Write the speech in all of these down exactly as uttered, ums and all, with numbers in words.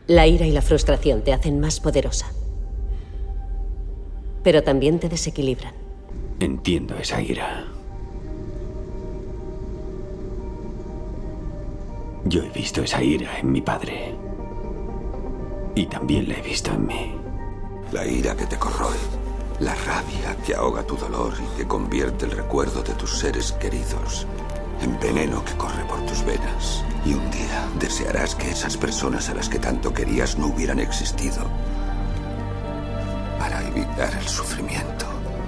La ira y la frustración te hacen más poderosa, pero también te desequilibran. Entiendo esa ira. Yo he visto esa ira en mi padre. Y también la he visto en mí. La ira que te corroe. La rabia que ahoga tu dolor y que convierte el recuerdo de tus seres queridos en veneno que corre por tus venas. Y un día desearás que esas personas a las que tanto querías no hubieran existido para evitar el sufrimiento.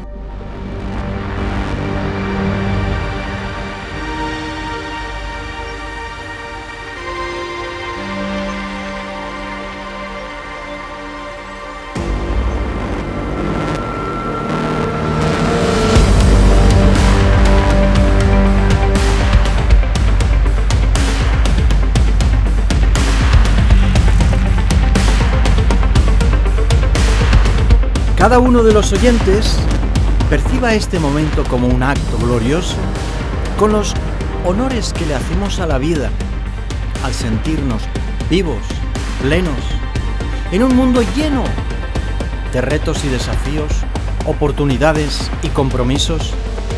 Cada uno de los oyentes perciba este momento como un acto glorioso, con los honores que le hacemos a la vida, al sentirnos vivos, plenos, en un mundo lleno de retos y desafíos, oportunidades y compromisos.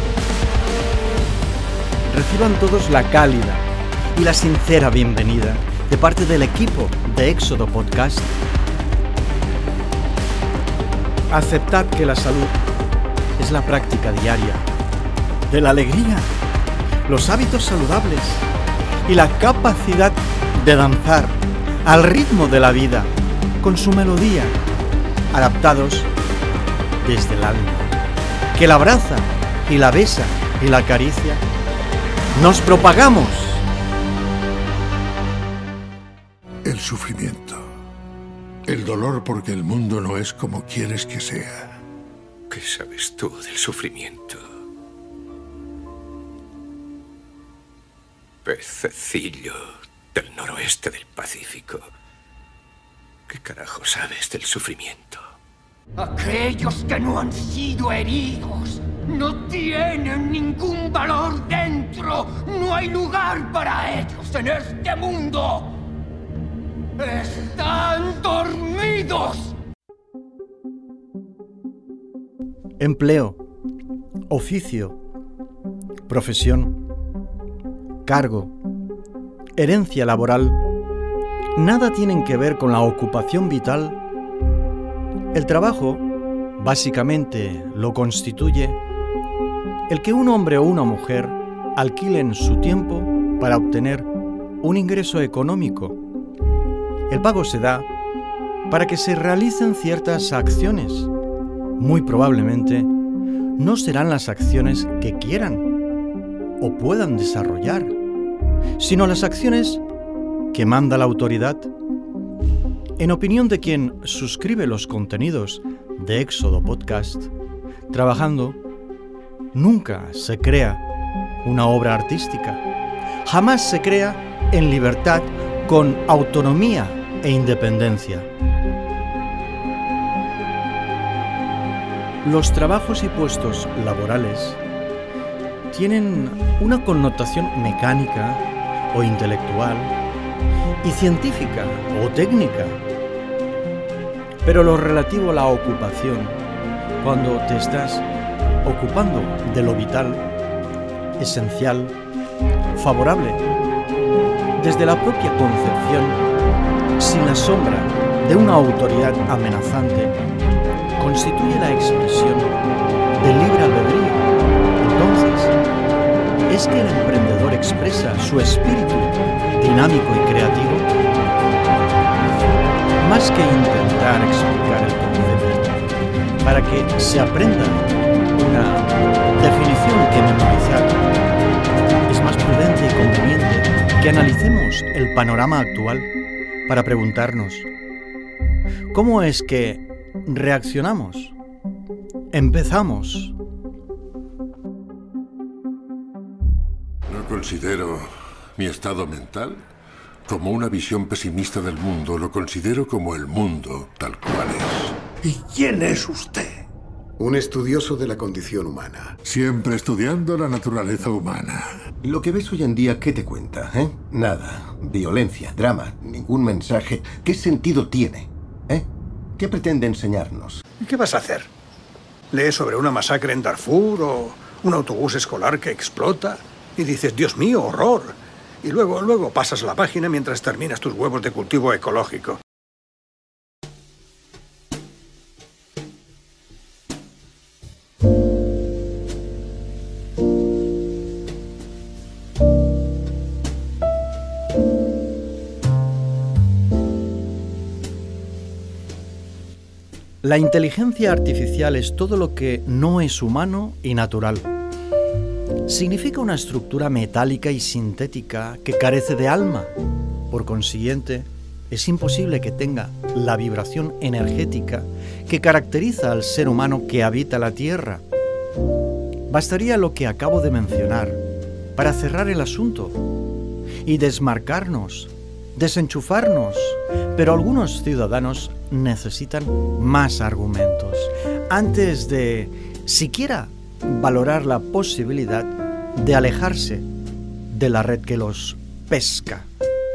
Reciban todos la cálida y la sincera bienvenida de parte del equipo de Éxodo Podcast. Aceptad que la salud es la práctica diaria de la alegría, los hábitos saludables y la capacidad de danzar al ritmo de la vida con su melodía, adaptados desde el alma, que la abraza y la besa y la acaricia. ¡Nos propagamos! El sufrimiento. El dolor porque el mundo no es como quieres que sea. ¿Qué sabes tú del sufrimiento? Pececillo del noroeste del Pacífico. ¿Qué carajo sabes del sufrimiento? Aquellos que no han sido heridos no tienen ningún valor dentro. No hay lugar para ellos en este mundo. ¡Están dormidos! Empleo, oficio, profesión, cargo, herencia laboral, nada tienen que ver con la ocupación vital. El trabajo, básicamente, lo constituye el que un hombre o una mujer alquilen su tiempo para obtener un ingreso económico. El pago se da para que se realicen ciertas acciones. Muy probablemente no serán las acciones que quieran o puedan desarrollar, sino las acciones que manda la autoridad. En opinión de quien suscribe los contenidos de Éxodo Podcast, trabajando, nunca se crea una obra artística. Jamás se crea en libertad, con autonomía e independencia. Los trabajos y puestos laborales tienen una connotación mecánica o intelectual y científica o técnica. Pero lo relativo a la ocupación, cuando te estás ocupando de lo vital, esencial, favorable, desde la propia concepción, sin la sombra de una autoridad amenazante, constituye la expresión del libre albedrío. Entonces, ¿es que el emprendedor expresa su espíritu dinámico y creativo? Más que intentar explicar el concepto, para que se aprenda una definición que memorizar, es más prudente y conveniente que analicemos el panorama actual para preguntarnos, ¿cómo es que reaccionamos? Empezamos. No considero mi estado mental como una visión pesimista del mundo, lo considero como el mundo tal cual es. ¿Y quién es usted? Un estudioso de la condición humana. Siempre estudiando la naturaleza humana. Lo que ves hoy en día, ¿qué te cuenta, eh? Nada. Violencia, drama, ningún mensaje. ¿Qué sentido tiene, eh? ¿Qué pretende enseñarnos? ¿Y qué vas a hacer? ¿Lees sobre una masacre en Darfur o un autobús escolar que explota? Y dices, Dios mío, horror. Y luego, luego pasas la página mientras terminas tus huevos de cultivo ecológico. La inteligencia artificial es todo lo que no es humano y natural. Significa una estructura metálica y sintética que carece de alma. Por consiguiente, es imposible que tenga la vibración energética que caracteriza al ser humano que habita la Tierra. Bastaría lo que acabo de mencionar para cerrar el asunto y desmarcarnos, desenchufarnos, pero algunos ciudadanos necesitan más argumentos antes de siquiera valorar la posibilidad de alejarse de la red que los pesca.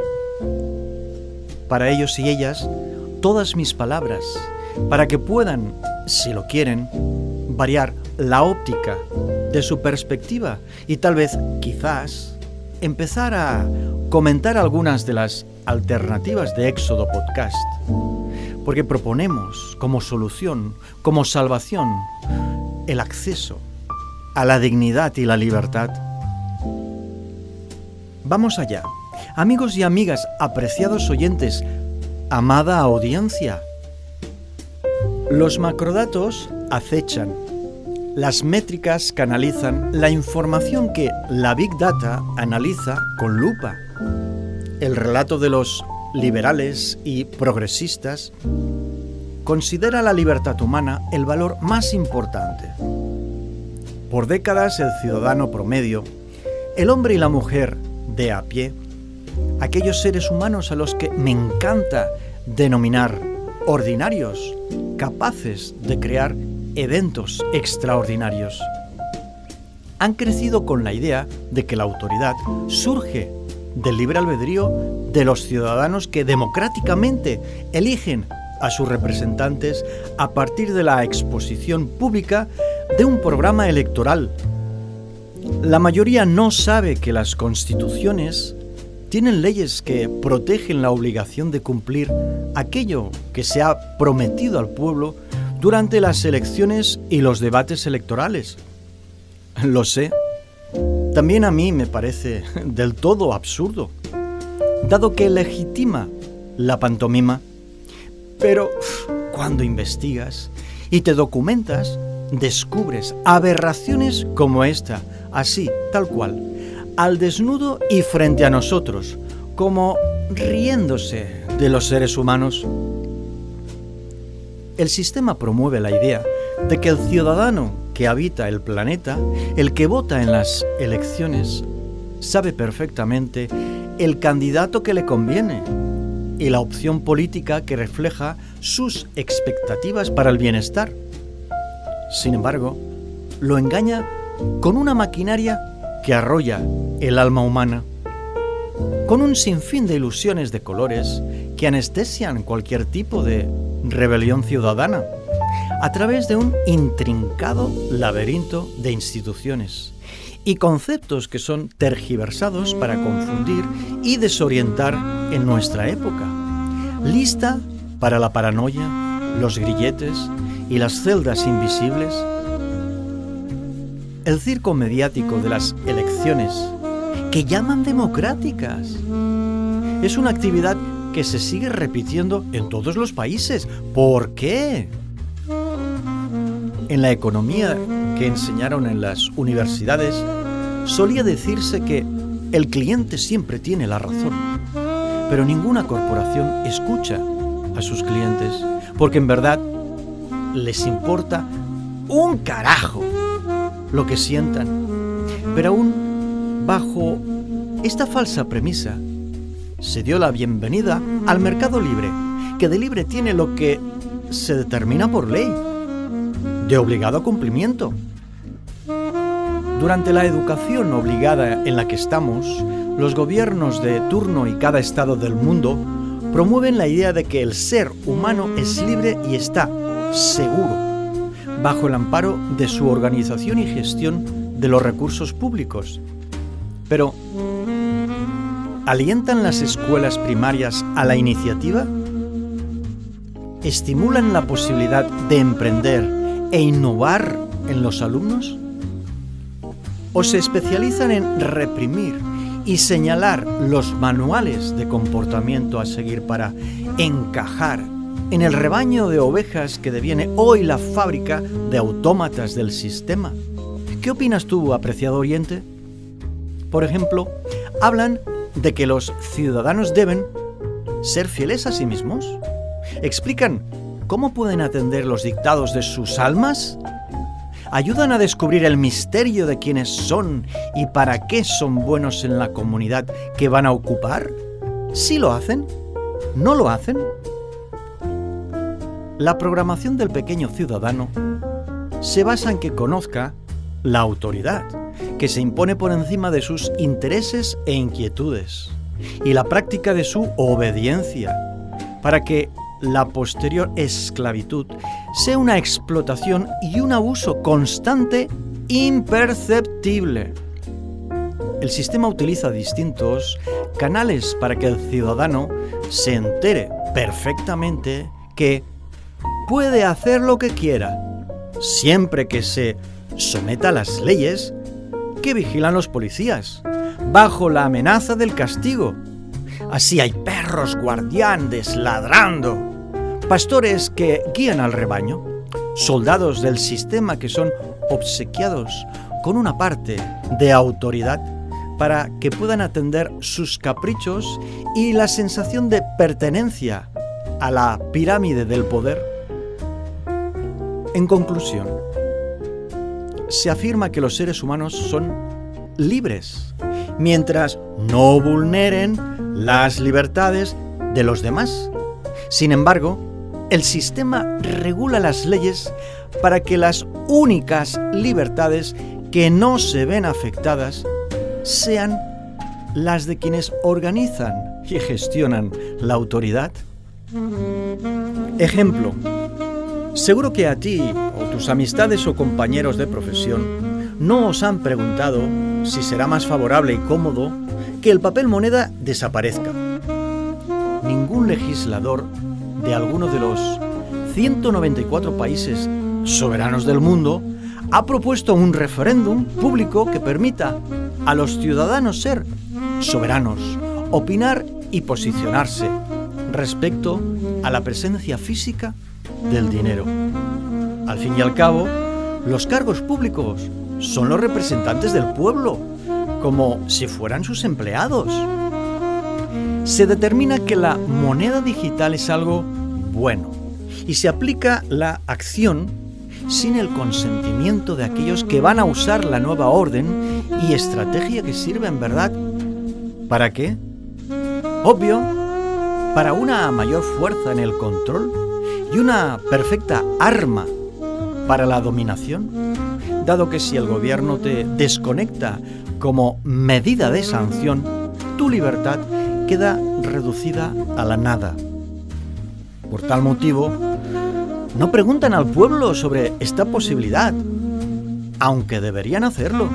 Para ellos y ellas, todas mis palabras, para que puedan, si lo quieren, variar la óptica de su perspectiva y tal vez, quizás, empezar a comentar algunas de las alternativas de Éxodo Podcast, porque proponemos como solución, como salvación, el acceso a la dignidad y la libertad. Vamos allá. Amigos y amigas, apreciados oyentes, amada audiencia. Los macrodatos acechan. Las métricas canalizan la información que la Big Data analiza con lupa. El relato de los liberales y progresistas considera la libertad humana el valor más importante. Por décadas el ciudadano promedio, el hombre y la mujer de a pie, aquellos seres humanos a los que me encanta denominar ordinarios, capaces de crear eventos extraordinarios, han crecido con la idea de que la autoridad surge del libre albedrío de los ciudadanos que democráticamente eligen a sus representantes a partir de la exposición pública de un programa electoral. La mayoría no sabe que las constituciones tienen leyes que protegen la obligación de cumplir aquello que se ha prometido al pueblo durante las elecciones y los debates electorales. Lo sé. También a mí me parece del todo absurdo, dado que legitima la pantomima. Pero cuando investigas y te documentas, descubres aberraciones como esta, así, tal cual, al desnudo y frente a nosotros, como riéndose de los seres humanos. El sistema promueve la idea de que el ciudadano que habita el planeta, el que vota en las elecciones, sabe perfectamente el candidato que le conviene y la opción política que refleja sus expectativas para el bienestar. Sin embargo, lo engaña con una maquinaria que arrolla el alma humana, con un sinfín de ilusiones de colores que anestesian cualquier tipo de rebelión ciudadana, a través de un intrincado laberinto de instituciones y conceptos que son tergiversados para confundir y desorientar en nuestra época. Lista para la paranoia, los grilletes y las celdas invisibles. El circo mediático de las elecciones, que llaman democráticas, es una actividad que se sigue repitiendo en todos los países. ¿Por qué? En la economía que enseñaron en las universidades, solía decirse que el cliente siempre tiene la razón, pero ninguna corporación escucha a sus clientes, porque en verdad les importa un carajo lo que sientan. Pero aún bajo esta falsa premisa, se dio la bienvenida al mercado libre, que de libre tiene lo que se determina por ley. de obligado cumplimiento. Durante la educación obligada en la que estamos, los gobiernos de turno y cada estado del mundo promueven la idea de que el ser humano es libre y está seguro, bajo el amparo de su organización y gestión de los recursos públicos. Pero, ¿alientan las escuelas primarias a la iniciativa? ¿Estimulan la posibilidad de emprender e innovar en los alumnos? ¿O se especializan en reprimir y señalar los manuales de comportamiento a seguir para encajar en el rebaño de ovejas que deviene hoy la fábrica de autómatas del sistema? ¿Qué opinas tú, apreciado oyente? Por ejemplo, hablan de que los ciudadanos deben ser fieles a sí mismos. ¿Explican cómo pueden atender los dictados de sus almas? ¿Ayudan a descubrir el misterio de quiénes son y para qué son buenos en la comunidad que van a ocupar? ¿Sí lo hacen? ¿No lo hacen? La programación del pequeño ciudadano se basa en que conozca la autoridad, que se impone por encima de sus intereses e inquietudes, y la práctica de su obediencia, para que la posterior esclavitud sea una explotación y un abuso constante imperceptible. El sistema utiliza distintos canales para que el ciudadano se entere perfectamente que puede hacer lo que quiera, siempre que se someta a las leyes que vigilan los policías, bajo la amenaza del castigo. Así hay perros guardianes ladrando, pastores que guían al rebaño, soldados del sistema que son obsequiados con una parte de autoridad para que puedan atender sus caprichos y la sensación de pertenencia a la pirámide del poder. En conclusión, se afirma que los seres humanos son libres, mientras no vulneren las libertades de los demás. Sin embargo, el sistema regula las leyes para que las únicas libertades que no se ven afectadas sean las de quienes organizan y gestionan la autoridad. Ejemplo, seguro que a ti o tus amistades o compañeros de profesión no os han preguntado si será más favorable y cómodo que el papel moneda desaparezca. Ningún legislador de alguno de los ciento noventa y cuatro países soberanos del mundo ha propuesto un referéndum público que permita a los ciudadanos ser soberanos, opinar y posicionarse respecto a la presencia física del dinero. Al fin y al cabo, los cargos públicos son los representantes del pueblo, como si fueran sus empleados. Se determina que la moneda digital es algo bueno y se aplica la acción sin el consentimiento de aquellos que van a usar la nueva orden y estrategia que sirve en verdad. ¿Para qué? Obvio, para una mayor fuerza en el control y una perfecta arma para la dominación, dado que si el gobierno te desconecta como medida de sanción, tu libertad queda reducida a la nada. Por tal motivo, no preguntan al pueblo sobre esta posibilidad, aunque deberían hacerlo.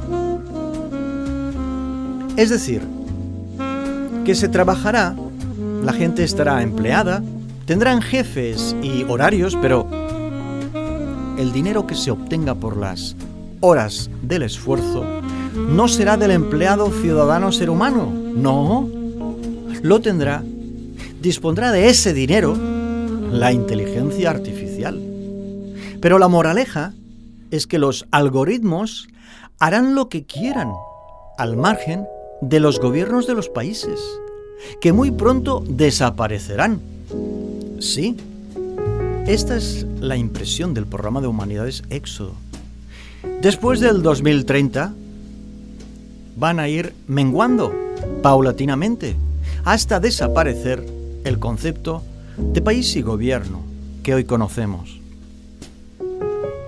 Es decir, que se trabajará, la gente estará empleada, tendrán jefes y horarios, pero el dinero que se obtenga por las horas del esfuerzo no será del empleado ciudadano ser humano, no, lo tendrá, dispondrá de ese dinero la inteligencia artificial. Pero la moraleja es que los algoritmos harán lo que quieran al margen de los gobiernos de los países, que muy pronto desaparecerán. Sí, esta es la impresión del programa de Humanidades Éxodo. Después del dos mil treinta, van a ir menguando paulatinamente hasta desaparecer el concepto de país y gobierno que hoy conocemos.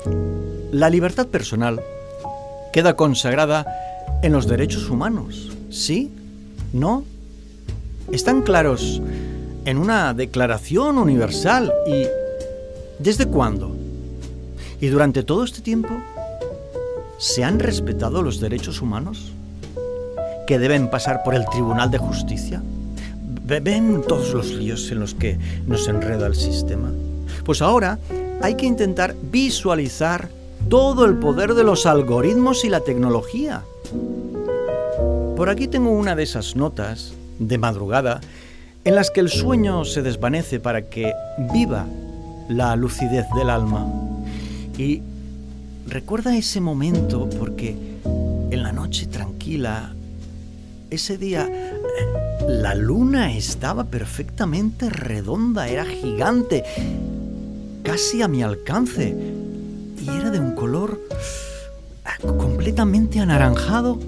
La libertad personal queda consagrada en los derechos humanos. ¿Sí? ¿No? Están claros en una declaración universal. ¿Y desde cuándo? ¿Y durante todo este tiempo se han respetado los derechos humanos que deben pasar por el Tribunal de Justicia? ¿Ven todos los líos en los que nos enreda el sistema? Pues ahora hay que intentar visualizar todo el poder de los algoritmos y la tecnología. Por aquí tengo una de esas notas de madrugada en las que el sueño se desvanece para que viva la lucidez del alma. Y recuerda ese momento porque en la noche tranquila, ese día, la luna estaba perfectamente redonda, era gigante, casi a mi alcance, y era de un color completamente anaranjado.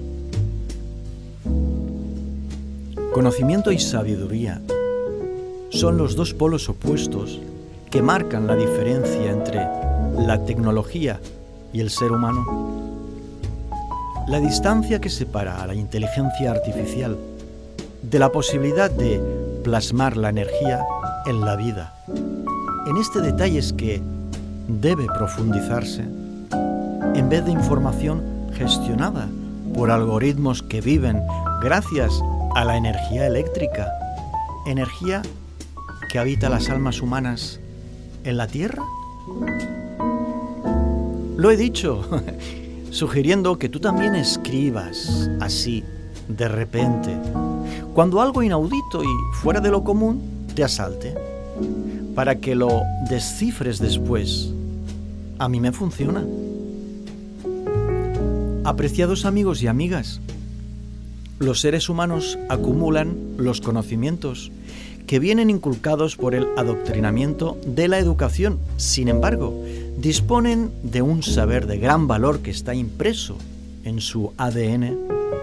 Conocimiento y sabiduría son los dos polos opuestos que marcan la diferencia entre la tecnología y el ser humano. La distancia que separa a la inteligencia artificial de la posibilidad de plasmar la energía en la vida. En este detalle es que debe profundizarse en vez de información gestionada por algoritmos que viven gracias a la energía eléctrica, energía que habita las almas humanas en la Tierra. Lo he dicho, sugiriendo que tú también escribas así, de repente, cuando algo inaudito y fuera de lo común te asalte, para que lo descifres después. A mí me funciona. Apreciados amigos y amigas, los seres humanos acumulan los conocimientos que vienen inculcados por el adoctrinamiento de la educación. Sin embargo, disponen de un saber de gran valor que está impreso en su A D N.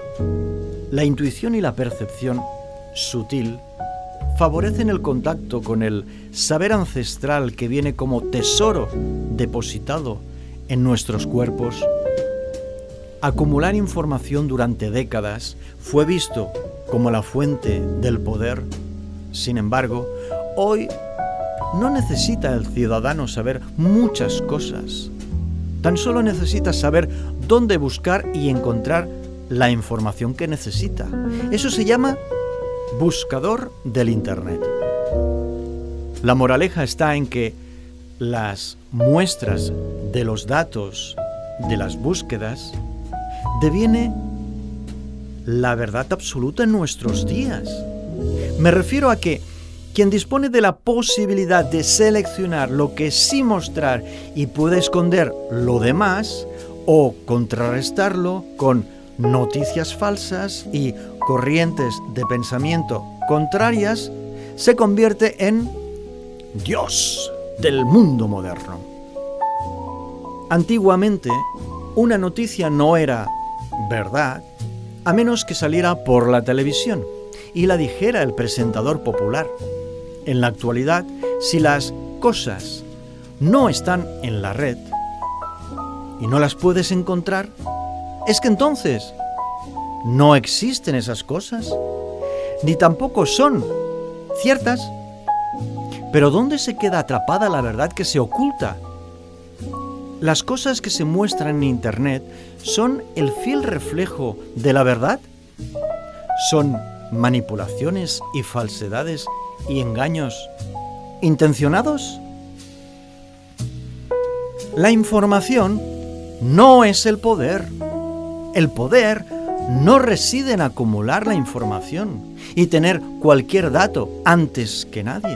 La intuición y la percepción sutil favorecen el contacto con el saber ancestral que viene como tesoro depositado en nuestros cuerpos. Acumular información durante décadas fue visto como la fuente del poder. Sin embargo, hoy no necesita el ciudadano saber muchas cosas. Tan solo necesita saber dónde buscar y encontrar la información que necesita. Eso se llama buscador del Internet. La moraleja está en que las muestras de los datos de las búsquedas deviene la verdad absoluta en nuestros días. Me refiero a que quien dispone de la posibilidad de seleccionar lo que sí mostrar y puede esconder lo demás o contrarrestarlo con noticias falsas y corrientes de pensamiento contrarias, se convierte en Dios del mundo moderno. Antiguamente, una noticia no era verdad a menos que saliera por la televisión y la dijera el presentador popular. En la actualidad, si las cosas no están en la red y no las puedes encontrar, es que entonces no existen esas cosas, ni tampoco son ciertas. Pero ¿dónde se queda atrapada la verdad que se oculta? ¿Las cosas que se muestran en Internet son el fiel reflejo de la verdad? ¿Son manipulaciones y falsedades y engaños intencionados? La información no es el poder. El poder no reside en acumular la información y tener cualquier dato antes que nadie.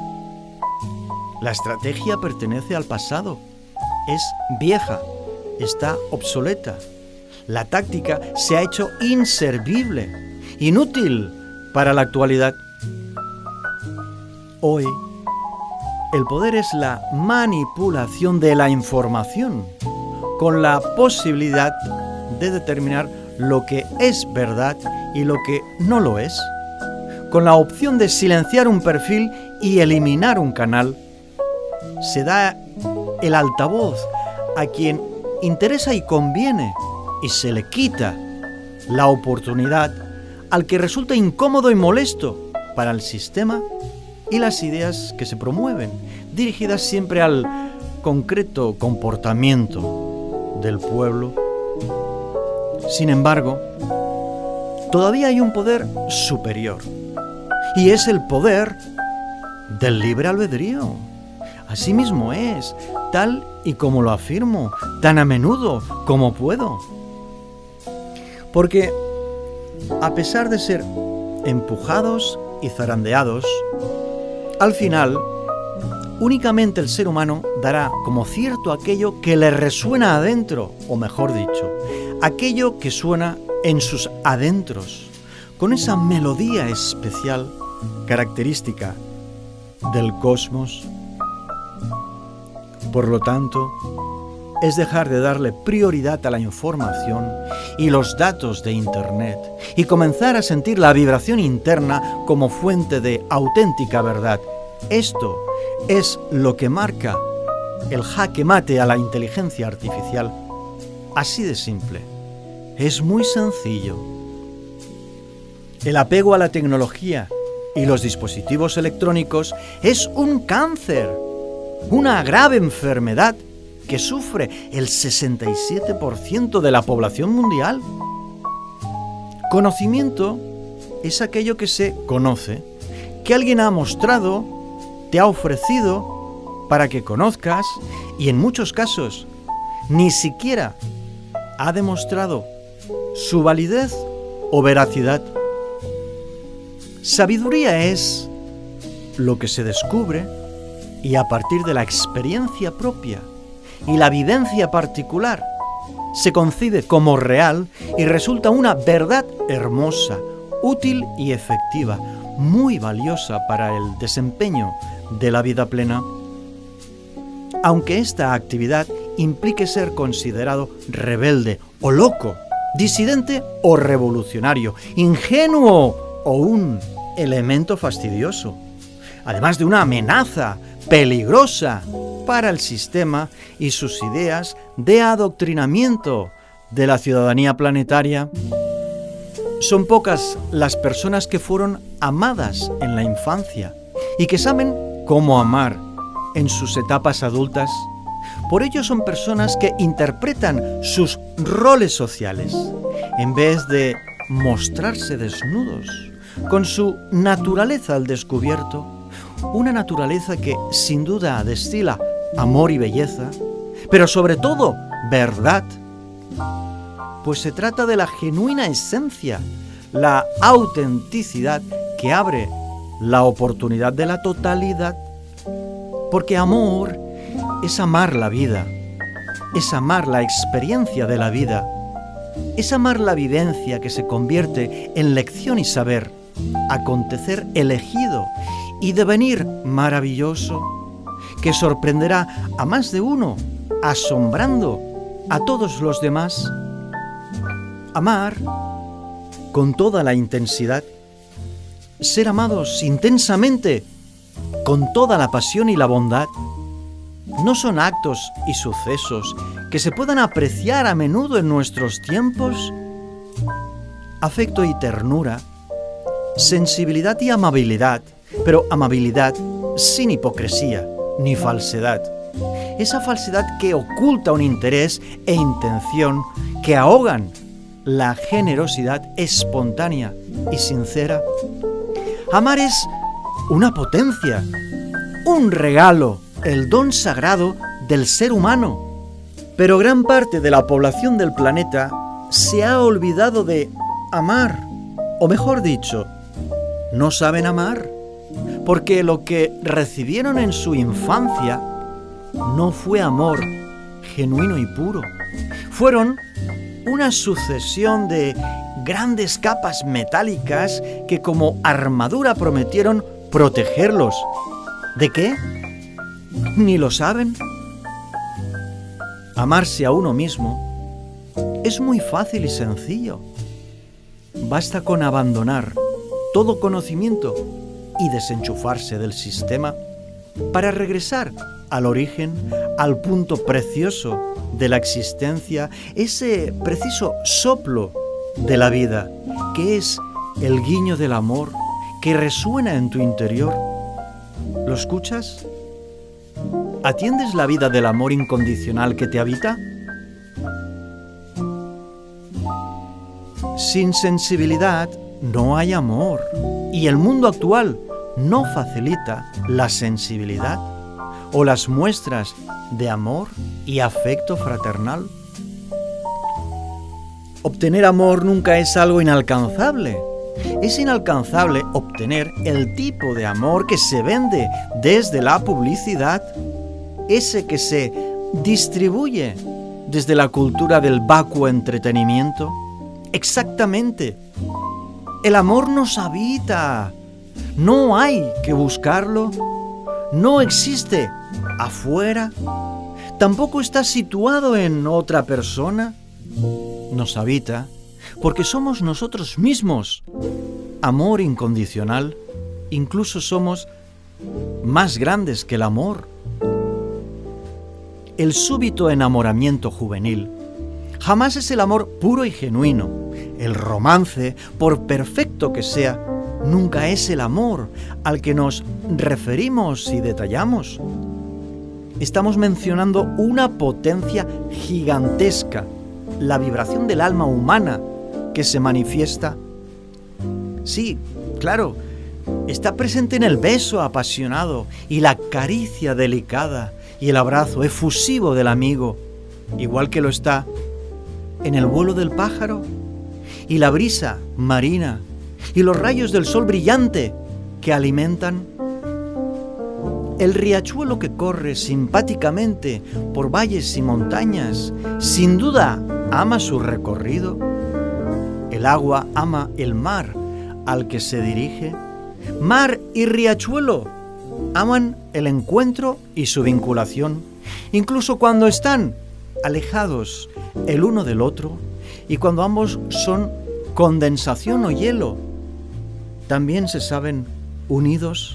La estrategia pertenece al pasado. Es vieja, está obsoleta. La táctica se ha hecho inservible, inútil para la actualidad. Hoy, el poder es la manipulación de la información, con la posibilidad de determinar lo que es verdad y lo que no lo es, con la opción de silenciar un perfil y eliminar un canal. Se da el altavoz a quien interesa y conviene, y se le quita la oportunidad al que resulta incómodo y molesto para el sistema y las ideas que se promueven, dirigidas siempre al concreto comportamiento del pueblo. Sin embargo, todavía hay un poder superior, y es el poder del libre albedrío. Así mismo es, tal y como lo afirmo, tan a menudo como puedo. Porque, a pesar de ser empujados y zarandeados, al final, únicamente el ser humano dará como cierto aquello que le resuena adentro, o mejor dicho, aquello que suena en sus adentros, con esa melodía especial característica del cosmos. Por lo tanto, es dejar de darle prioridad a la información y los datos de Internet y comenzar a sentir la vibración interna como fuente de auténtica verdad. Esto es lo que marca el jaque mate a la inteligencia artificial. Así de simple. Es muy sencillo. El apego a la tecnología y los dispositivos electrónicos es un cáncer, una grave enfermedad que sufre el sesenta y siete por ciento de la población mundial. Conocimiento es aquello que se conoce, que alguien ha mostrado, te ha ofrecido para que conozcas y en muchos casos ni siquiera ha demostrado su validez o veracidad. Sabiduría es lo que se descubre y a partir de la experiencia propia y la vivencia particular se concibe como real y resulta una verdad hermosa, útil y efectiva, muy valiosa para el desempeño de la vida plena. Aunque esta actividad implique ser considerado rebelde o loco, disidente o revolucionario, ingenuo o un elemento fastidioso, además de una amenaza peligrosa para el sistema y sus ideas de adoctrinamiento de la ciudadanía planetaria. Son pocas las personas que fueron amadas en la infancia y que saben cómo amar en sus etapas adultas. Por ello son personas que interpretan sus roles sociales en vez de mostrarse desnudos, con su naturaleza al descubierto, una naturaleza que sin duda destila amor y belleza, pero sobre todo verdad, pues se trata de la genuina esencia, la autenticidad que abre la oportunidad de la totalidad, porque amor es amar la vida, es amar la experiencia de la vida, es amar la vivencia que se convierte en lección y saber, acontecer elegido y devenir maravilloso, que sorprenderá a más de uno, asombrando a todos los demás. Amar con toda la intensidad, ser amados intensamente, con toda la pasión y la bondad, no son actos y sucesos que se puedan apreciar a menudo en nuestros tiempos. Afecto y ternura, sensibilidad y amabilidad, pero amabilidad sin hipocresía ni falsedad. Esa falsedad que oculta un interés e intención que ahogan la generosidad espontánea y sincera. Amar es una potencia, un regalo, el don sagrado del ser humano. Pero gran parte de la población del planeta se ha olvidado de amar, o mejor dicho, no saben amar, porque lo que recibieron en su infancia no fue amor genuino y puro. Fueron una sucesión de grandes capas metálicas que como armadura prometieron protegerlos. ¿De qué? Ni lo saben. Amarse a uno mismo es muy fácil y sencillo. Basta con abandonar todo conocimiento y desenchufarse del sistema para regresar al origen, al punto precioso de la existencia, ese preciso soplo de la vida, que es el guiño del amor que resuena en tu interior. ¿Lo escuchas? ¿Atiendes la vida del amor incondicional que te habita? Sin sensibilidad no hay amor, y el mundo actual no facilita la sensibilidad o las muestras de amor y afecto fraternal. Obtener amor nunca es algo inalcanzable. Es inalcanzable obtener el tipo de amor que se vende desde la publicidad, ese que se distribuye desde la cultura del vacuo entretenimiento. Exactamente. El amor nos habita. No hay que buscarlo. No existe afuera. Tampoco está situado en otra persona. Nos habita porque somos nosotros mismos. Amor incondicional. Incluso somos más grandes que el amor. El súbito enamoramiento juvenil jamás es el amor puro y genuino. El romance, por perfecto que sea, nunca es el amor al que nos referimos y detallamos. Estamos mencionando una potencia gigantesca, la vibración del alma humana que se manifiesta. Sí, claro, está presente en el beso apasionado y la caricia delicada y el abrazo efusivo del amigo, igual que lo está en el vuelo del pájaro y la brisa marina y los rayos del sol brillante que alimentan el riachuelo que corre simpáticamente por valles y montañas. Sin duda ama su recorrido. El agua ama el mar al que se dirige. Mar y riachuelo aman el encuentro y su vinculación, incluso cuando están alejados el uno del otro y cuando ambos son condensación o hielo, también se saben unidos.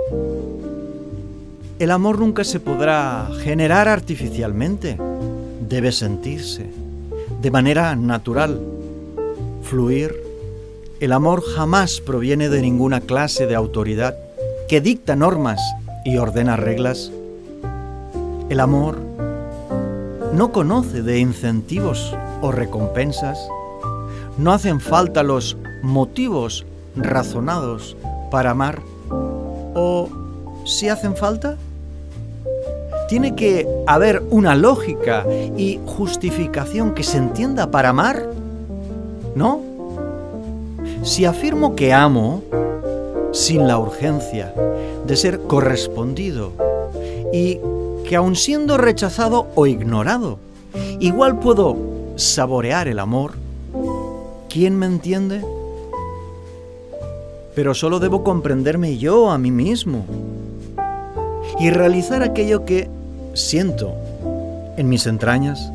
El amor nunca se podrá generar artificialmente, debe sentirse de manera natural, fluir. El amor jamás proviene de ninguna clase de autoridad que dicta normas y ordena reglas. El amor no conoce de incentivos o recompensas. No hacen falta los motivos razonados para amar. ¿O si hacen falta? ¿Tiene que haber una lógica y justificación que se entienda para amar? ¿No? Si afirmo que amo, sin la urgencia de ser correspondido y que aun siendo rechazado o ignorado, igual puedo saborear el amor, ¿quién me entiende? Pero solo debo comprenderme yo a mí mismo y realizar aquello que siento en mis entrañas.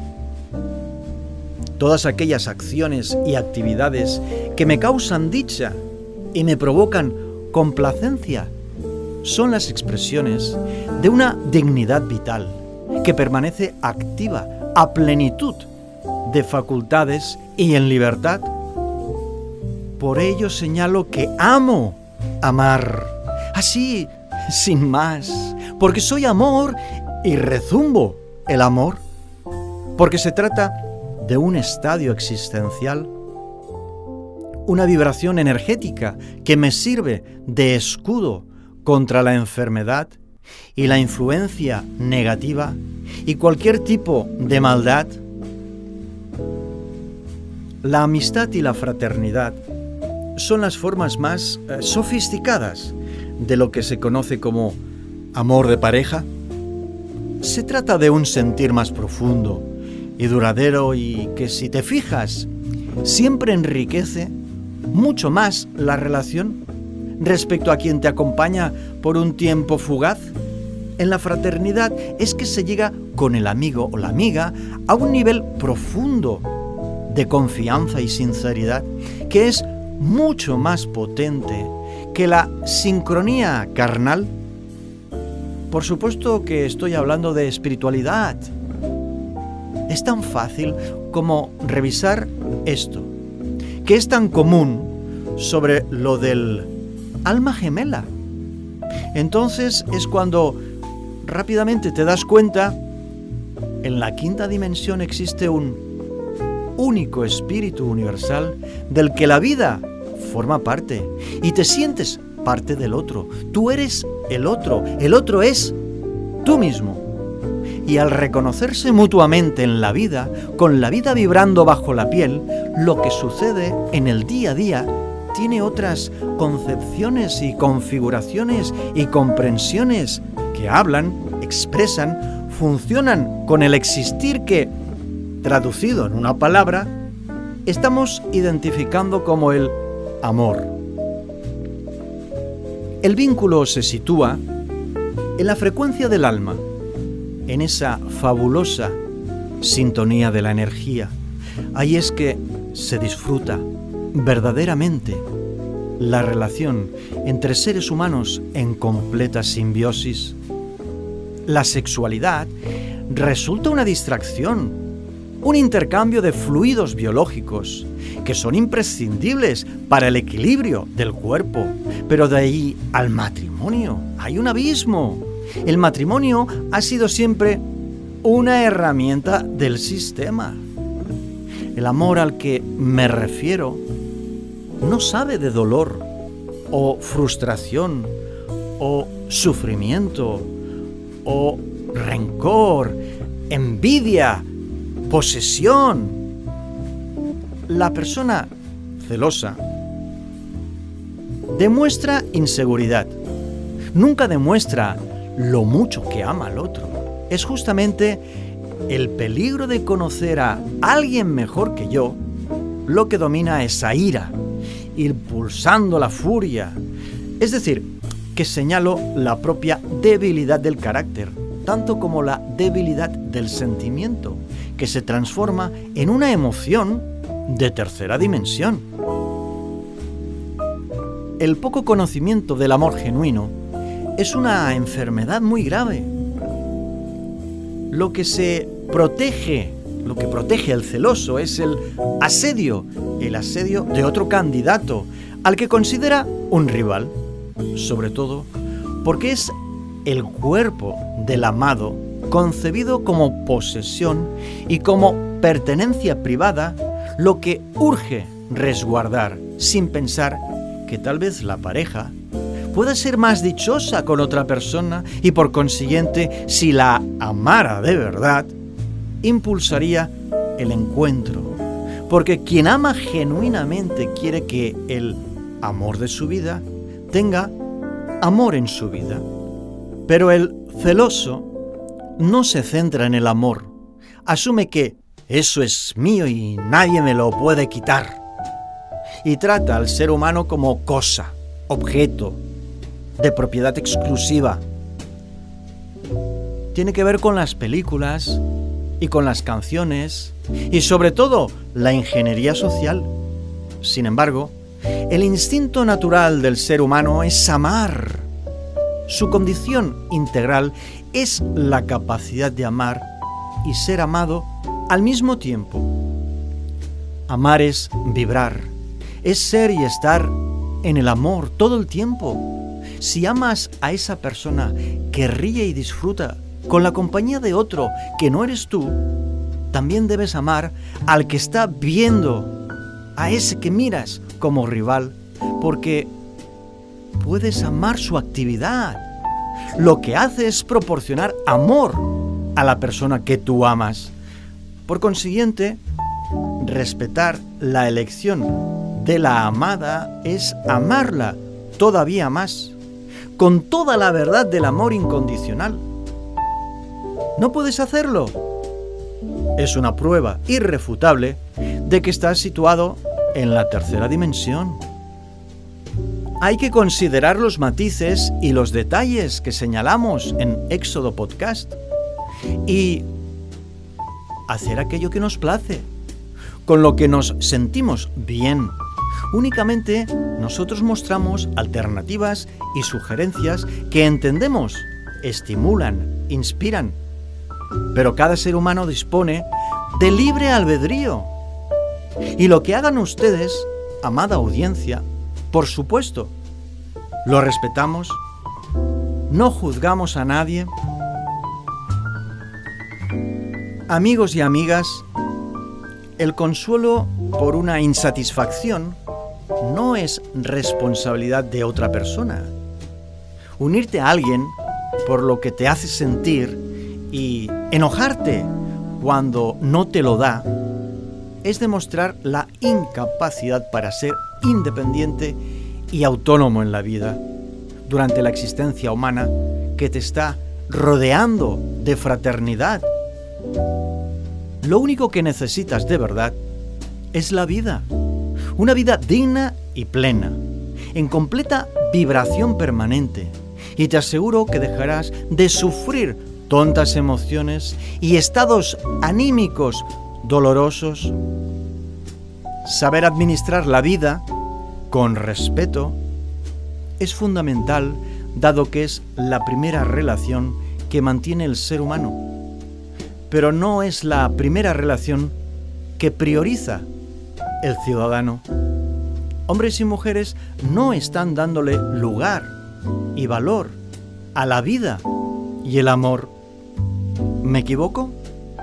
Todas aquellas acciones y actividades que me causan dicha y me provocan complacencia son las expresiones de una dignidad vital que permanece activa a plenitud de facultades y en libertad. Por ello señalo que amo amar, así, sin más, porque soy amor y rezumbo el amor, porque se trata de un estadio existencial, una vibración energética que me sirve de escudo contra la enfermedad y la influencia negativa y cualquier tipo de maldad. La amistad y la fraternidad son las formas más eh, sofisticadas de lo que se conoce como amor de pareja. Se trata de un sentir más profundo y duradero y que, si te fijas, siempre enriquece mucho más la relación respecto a quien te acompaña por un tiempo fugaz. En la fraternidad es que se llega con el amigo o la amiga a un nivel profundo de confianza y sinceridad que es mucho más potente que la sincronía carnal. Por supuesto que estoy hablando de espiritualidad. Es tan fácil como revisar esto, que es tan común sobre lo del alma gemela. Entonces es cuando rápidamente te das cuenta, en la quinta dimensión existe un único espíritu universal del que la vida forma parte y te sientes parte del otro. Tú eres el otro, el otro es tú mismo. Y al reconocerse mutuamente en la vida, con la vida vibrando bajo la piel, lo que sucede en el día a día tiene otras concepciones y configuraciones y comprensiones que hablan, expresan, funcionan con el existir que, traducido en una palabra, estamos identificando como el amor. El vínculo se sitúa en la frecuencia del alma, en esa fabulosa sintonía de la energía. Ahí es que se disfruta verdaderamente la relación entre seres humanos en completa simbiosis. La sexualidad resulta una distracción, un intercambio de fluidos biológicos que son imprescindibles para el equilibrio del cuerpo, pero de ahí al matrimonio hay un abismo. El matrimonio ha sido siempre una herramienta del sistema. El amor al que me refiero no sabe de dolor o frustración o sufrimiento o rencor, envidia, posesión. La persona celosa demuestra inseguridad, nunca demuestra lo mucho que ama al otro. Es justamente el peligro de conocer a alguien mejor que yo lo que domina esa ira, impulsando la furia. Es decir, que señalo la propia debilidad del carácter, tanto como la debilidad del sentimiento, que se transforma en una emoción de tercera dimensión. El poco conocimiento del amor genuino es una enfermedad muy grave. Lo que se protege, lo que protege al celoso es el asedio, el asedio de otro candidato, al que considera un rival, sobre todo porque es el cuerpo del amado concebido como posesión y como pertenencia privada, lo que urge resguardar sin pensar que tal vez la pareja pueda ser más dichosa con otra persona y por consiguiente, si la amara de verdad, impulsaría el encuentro. Porque quien ama genuinamente quiere que el amor de su vida tenga amor en su vida. Pero el celoso no se centra en el amor. Asume que eso es mío y nadie me lo puede quitar. Y trata al ser humano como cosa, objeto, de propiedad exclusiva. Tiene que ver con las películas y con las canciones y sobre todo la ingeniería social. Sin embargo, el instinto natural del ser humano es amar. Su condición integral es la capacidad de amar y ser amado al mismo tiempo. Amar es vibrar, es ser y estar en el amor todo el tiempo. Si amas a esa persona que ríe y disfruta con la compañía de otro que no eres tú, también debes amar al que está viendo, a ese que miras como rival, porque puedes amar su actividad. Lo que hace es proporcionar amor a la persona que tú amas. Por consiguiente, respetar la elección de la amada es amarla todavía más, con toda la verdad del amor incondicional. ¿No puedes hacerlo? Es una prueba irrefutable de que estás situado en la tercera dimensión. Hay que considerar los matices y los detalles que señalamos en Éxodo Podcast y hacer aquello que nos place, con lo que nos sentimos bien. Únicamente nosotros mostramos alternativas y sugerencias que entendemos estimulan, inspiran. Pero cada ser humano dispone de libre albedrío. Y lo que hagan ustedes, amada audiencia, por supuesto, lo respetamos, no juzgamos a nadie. Amigos y amigas, el consuelo por una insatisfacción no es responsabilidad de otra persona. Unirte a alguien por lo que te hace sentir y enojarte cuando no te lo da es demostrar la incapacidad para ser independiente y autónomo en la vida durante la existencia humana que te está rodeando de fraternidad. Lo único que necesitas de verdad es la vida, una vida digna y plena, en completa vibración permanente, y te aseguro que dejarás de sufrir tontas emociones y estados anímicos dolorosos. Saber administrar la vida con respeto es fundamental, dado que es la primera relación que mantiene el ser humano, pero no es la primera relación que prioriza el ciudadano. Hombres y mujeres no están dándole lugar y valor a la vida y el amor. ¿Me equivoco?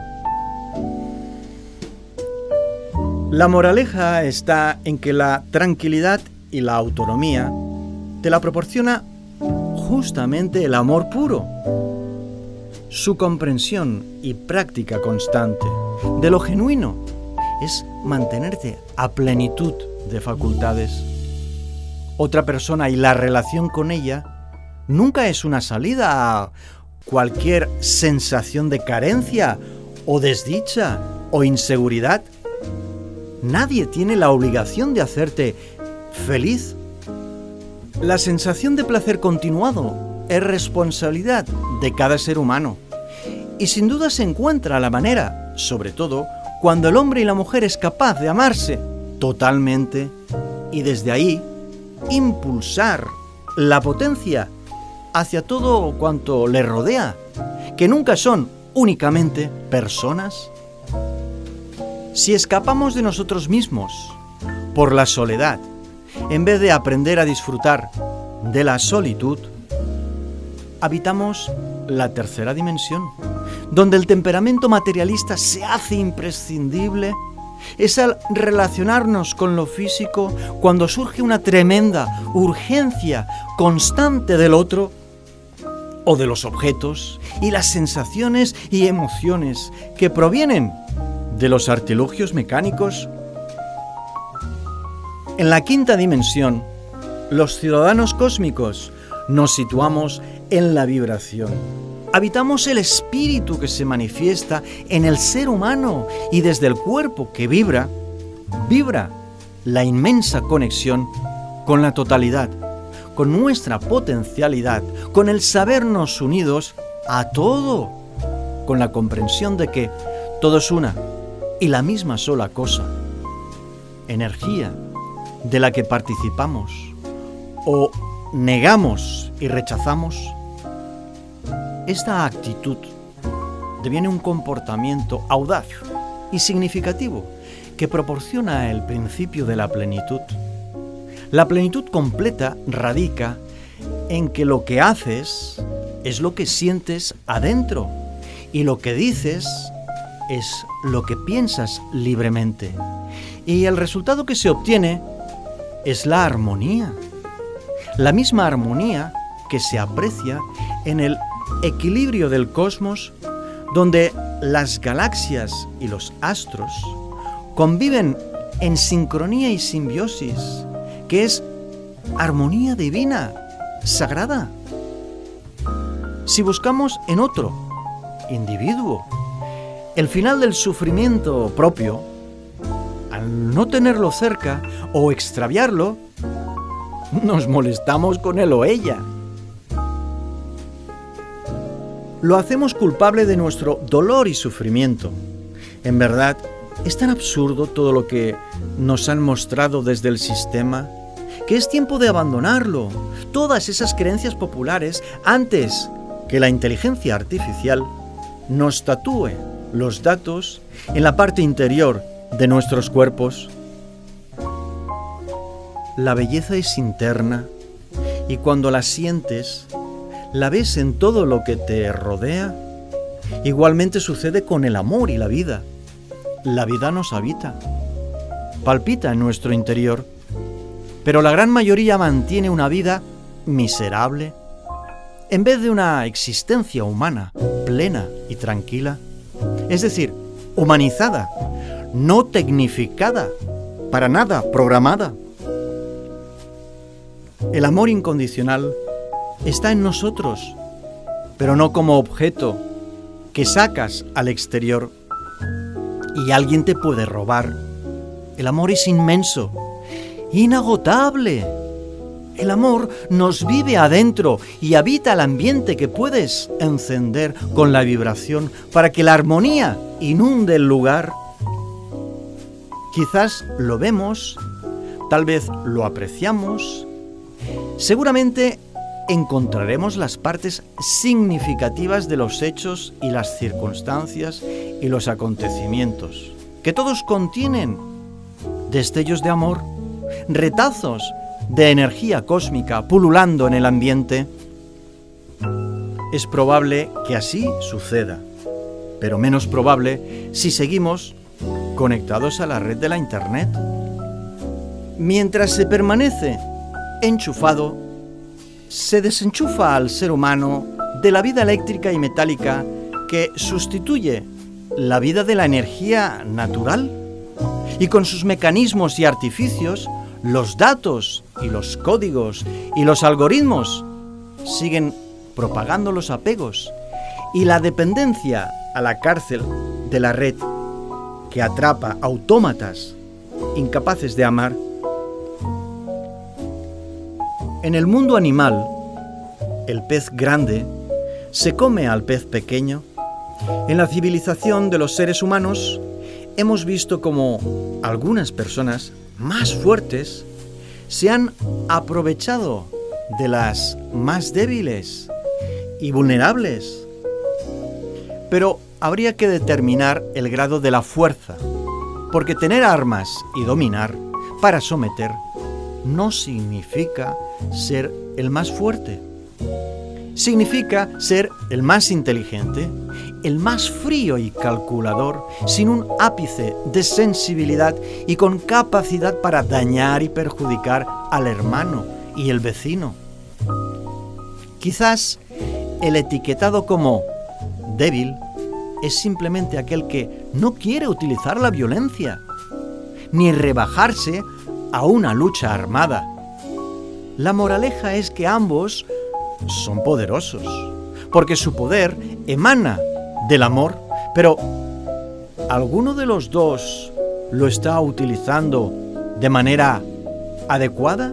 La moraleja está en que la tranquilidad y la autonomía te la proporciona justamente el amor puro. Su comprensión y práctica constante de lo genuino es mantenerte a plenitud de facultades. Otra persona y la relación con ella nunca es una salida a cualquier sensación de carencia o desdicha o inseguridad. Nadie tiene la obligación de hacerte feliz. La sensación de placer continuado es responsabilidad de cada ser humano. Y sin duda se encuentra la manera, sobre todo, cuando el hombre y la mujer es capaz de amarse totalmente y desde ahí impulsar la potencia hacia todo cuanto le rodea, que nunca son únicamente personas. Si escapamos de nosotros mismos por la soledad, en vez de aprender a disfrutar de la solitud, habitamos la tercera dimensión, donde el temperamento materialista se hace imprescindible. Es al relacionarnos con lo físico cuando surge una tremenda urgencia constante del otro o de los objetos y las sensaciones y emociones que provienen de los artilugios mecánicos. En la quinta dimensión, los ciudadanos cósmicos nos situamos en la vibración. Habitamos el espíritu que se manifiesta en el ser humano y desde el cuerpo que vibra, vibra la inmensa conexión con la totalidad, con nuestra potencialidad, con el sabernos unidos a todo, con la comprensión de que todo es una y la misma sola cosa, energía de la que participamos o negamos y rechazamos. Esta actitud deviene un comportamiento audaz y significativo que proporciona el principio de la plenitud. La plenitud completa radica en que lo que haces es lo que sientes adentro y lo que dices es lo que piensas libremente. Y el resultado que se obtiene es la armonía. La misma armonía que se aprecia en el equilibrio del cosmos, donde las galaxias y los astros conviven en sincronía y simbiosis, que es armonía divina, sagrada. Si buscamos en otro individuo el final del sufrimiento propio, al no tenerlo cerca o extraviarlo, nos molestamos con él o ella. Lo hacemos culpable de nuestro dolor y sufrimiento. En verdad, es tan absurdo todo lo que nos han mostrado desde el sistema, que es tiempo de abandonarlo. Todas esas creencias populares, antes que la inteligencia artificial nos tatúe los datos en la parte interior de nuestros cuerpos. La belleza es interna y cuando la sientes, la ves en todo lo que te rodea. Igualmente sucede con el amor y la vida. La vida nos habita, palpita en nuestro interior, pero la gran mayoría mantiene una vida miserable en vez de una existencia humana, plena y tranquila. Es decir, humanizada, no tecnificada, para nada programada. El amor incondicional está en nosotros, pero no como objeto que sacas al exterior y alguien te puede robar. El amor es inmenso, inagotable. El amor nos vive adentro y habita el ambiente que puedes encender con la vibración para que la armonía inunde el lugar. Quizás lo vemos, tal vez lo apreciamos. Seguramente encontraremos las partes significativas de los hechos y las circunstancias y los acontecimientos, que todos contienen destellos de amor, retazos de energía cósmica pululando en el ambiente. Es probable que así suceda, pero menos probable si seguimos conectados a la red de la Internet. Mientras se permanece enchufado, se desenchufa al ser humano de la vida eléctrica y metálica que sustituye la vida de la energía natural, y con sus mecanismos y artificios, los datos y los códigos y los algoritmos siguen propagando los apegos y la dependencia a la cárcel de la red que atrapa autómatas incapaces de amar. En el mundo animal, el pez grande se come al pez pequeño. En la civilización de los seres humanos hemos visto cómo algunas personas más fuertes se han aprovechado de las más débiles y vulnerables. Pero habría que determinar el grado de la fuerza, porque tener armas y dominar para someter no significa ser el más fuerte. Significa ser el más inteligente, el más frío y calculador, sin un ápice de sensibilidad y con capacidad para dañar y perjudicar al hermano y el vecino. Quizás el etiquetado como débil es simplemente aquel que no quiere utilizar la violencia, ni rebajarse a una lucha armada. La moraleja es que ambos son poderosos, porque su poder emana del amor, pero ¿alguno de los dos lo está utilizando de manera adecuada?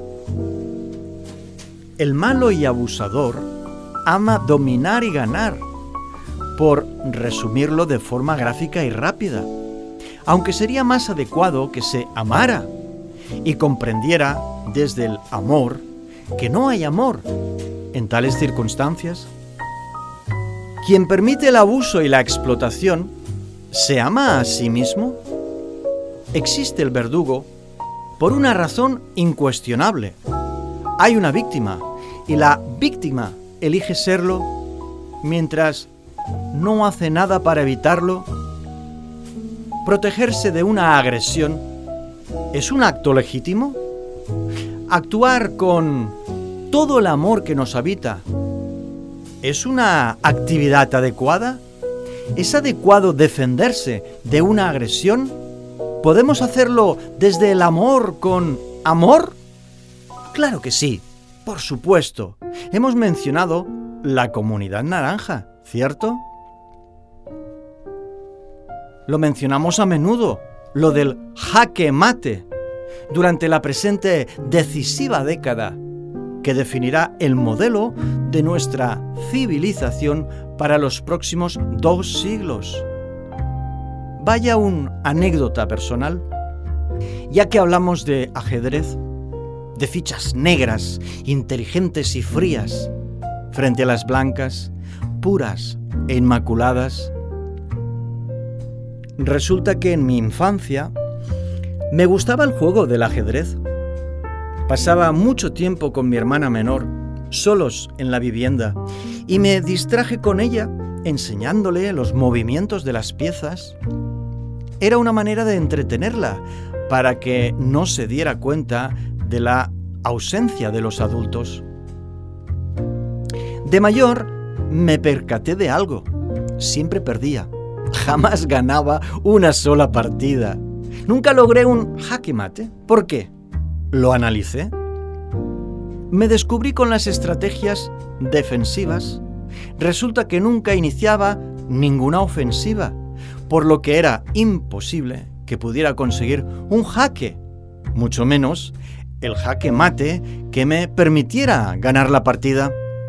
El malo y abusador ama dominar y ganar, por resumirlo de forma gráfica y rápida, aunque sería más adecuado que se amara y comprendiera desde el amor que no hay amor en tales circunstancias. Quien permite el abuso y la explotación, ¿se ama a sí mismo? Existe el verdugo por una razón incuestionable. Hay una víctima y la víctima elige serlo mientras no hace nada para evitarlo. Protegerse de una agresión es un acto legítimo. Actuar con todo el amor que nos habita ¿es una actividad adecuada? ¿Es adecuado defenderse de una agresión? ¿Podemos hacerlo desde el amor con amor? Claro que sí, por supuesto. Hemos mencionado la comunidad naranja, ¿cierto? Lo mencionamos a menudo, lo del jaque mate, durante la presente decisiva década, que definirá el modelo de nuestra civilización para los próximos dos siglos. Vaya una anécdota personal, ya que hablamos de ajedrez, de fichas negras, inteligentes y frías, frente a las blancas, puras e inmaculadas. Resulta que en mi infancia me gustaba el juego del ajedrez. Pasaba mucho tiempo con mi hermana menor, solos en la vivienda, y me distraje con ella enseñándole los movimientos de las piezas. Era una manera de entretenerla para que no se diera cuenta de la ausencia de los adultos. De mayor me percaté de algo. Siempre perdía. Jamás ganaba una sola partida. Nunca logré un jaque mate. ¿Por qué? Lo analicé. Me descubrí con las estrategias defensivas. Resulta que nunca iniciaba ninguna ofensiva, por lo que era imposible que pudiera conseguir un jaque, mucho menos el jaque mate que me permitiera ganar la partida.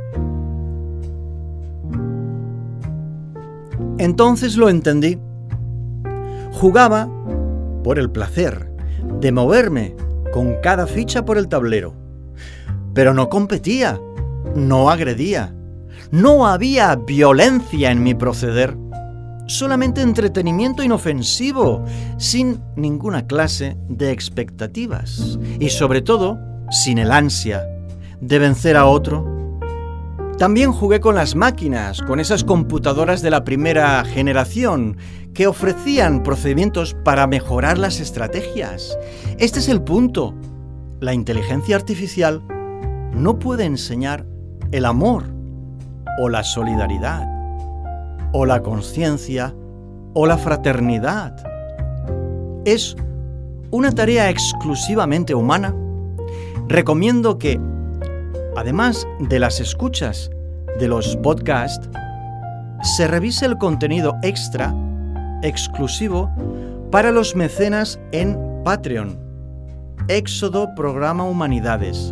Entonces lo entendí. Jugaba por el placer de moverme con cada ficha por el tablero, pero no competía, no agredía, no había violencia en mi proceder, solamente entretenimiento inofensivo, sin ninguna clase de expectativas y sobre todo sin el ansia de vencer a otro. También jugué con las máquinas, con esas computadoras de la primera generación que ofrecían procedimientos para mejorar las estrategias. Este es el punto. La inteligencia artificial no puede enseñar el amor o la solidaridad o la conciencia o la fraternidad. Es una tarea exclusivamente humana. Recomiendo que, además de las escuchas de los podcasts, se revise el contenido extra, exclusivo, para los mecenas en Patreon. Éxodo Programa Humanidades.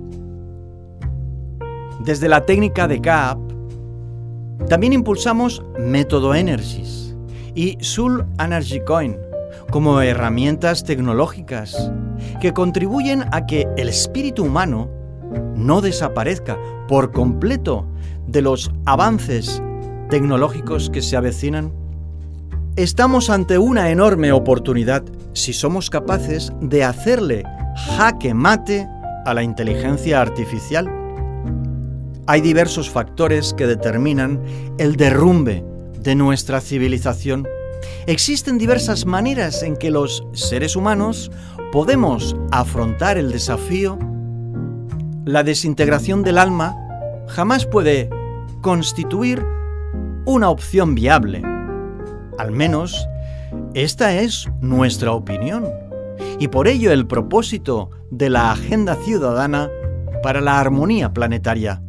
Desde la técnica de C A P, también impulsamos Método Energies y Soul Energy Coin como herramientas tecnológicas que contribuyen a que el espíritu humano no desaparezca por completo de los avances tecnológicos que se avecinan. Estamos ante una enorme oportunidad si somos capaces de hacerle jaque mate a la inteligencia artificial. Hay diversos factores que determinan el derrumbe de nuestra civilización. Existen diversas maneras en que los seres humanos podemos afrontar el desafío. La desintegración del alma jamás puede constituir una opción viable. Al menos, esta es nuestra opinión. Y por ello el propósito de la Agenda Ciudadana para la Armonía Planetaria.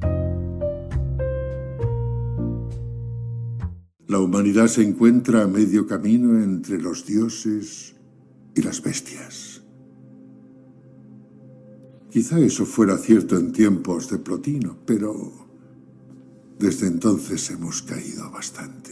La humanidad se encuentra a medio camino entre los dioses y las bestias. Quizá eso fuera cierto en tiempos de Plotino, pero desde entonces hemos caído bastante.